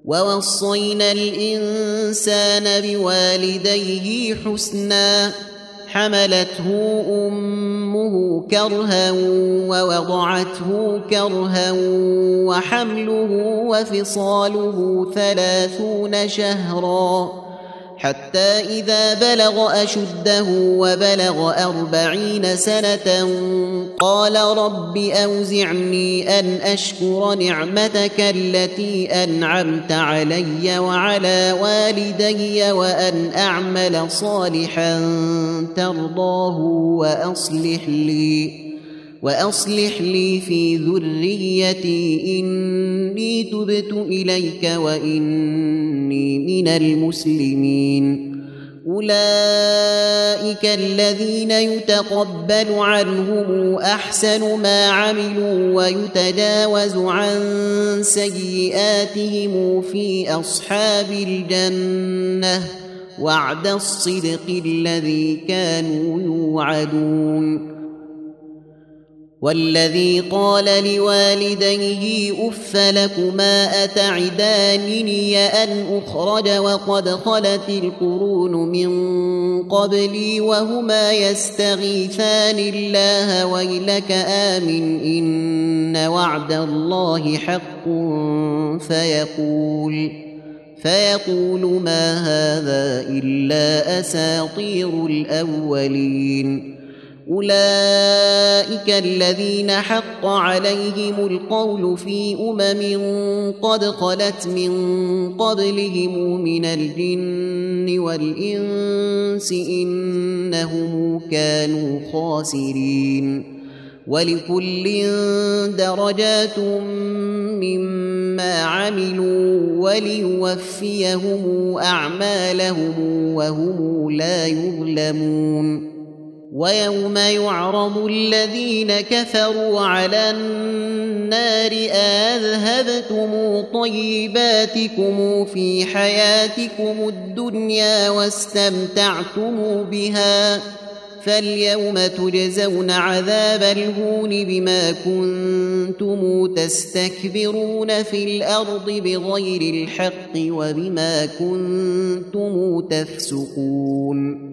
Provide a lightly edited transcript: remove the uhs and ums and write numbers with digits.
ووصينا الإنسان بوالديه حسنا حملته أمه كرها ووضعته كرها وحمله وفصاله 30 شهرا حتى إذا بلغ أشده وبلغ 40 سنة قال رب أوزعني أن أشكر نعمتك التي أنعمت علي وعلى والدي وأن أعمل صالحا ترضاه وأصلح لي في ذريتي إني تبت إليك وإني من المسلمين أولئك الذين يتقبل عنهم أحسن ما عملوا ويتجاوز عن سيئاتهم في أصحاب الجنة وعد الصدق الذي كانوا يوعدون والذي قال لوالديه أف لكما أتعدانني أن أخرج وقد خلت القرون من قبلي وهما يستغيثان الله ويلك آمن إن وعد الله حق فيقول ما هذا إلا أساطير الأولين أولئك الذين حق عليهم القول في قد خلت من قبلهم من الجن والإنس إنهم كانوا خاسرين ولكل درجات مما عملوا وليوفيهم أعمالهم وهم لا يظلمون ويوم يعرض الذين كفروا على النار أذهبتم طيباتكم في حياتكم الدنيا واستمتعتم بها فاليوم تجزون عذاب الهون بما كنتم تستكبرون في الأرض بغير الحق وبما كنتم تفسقون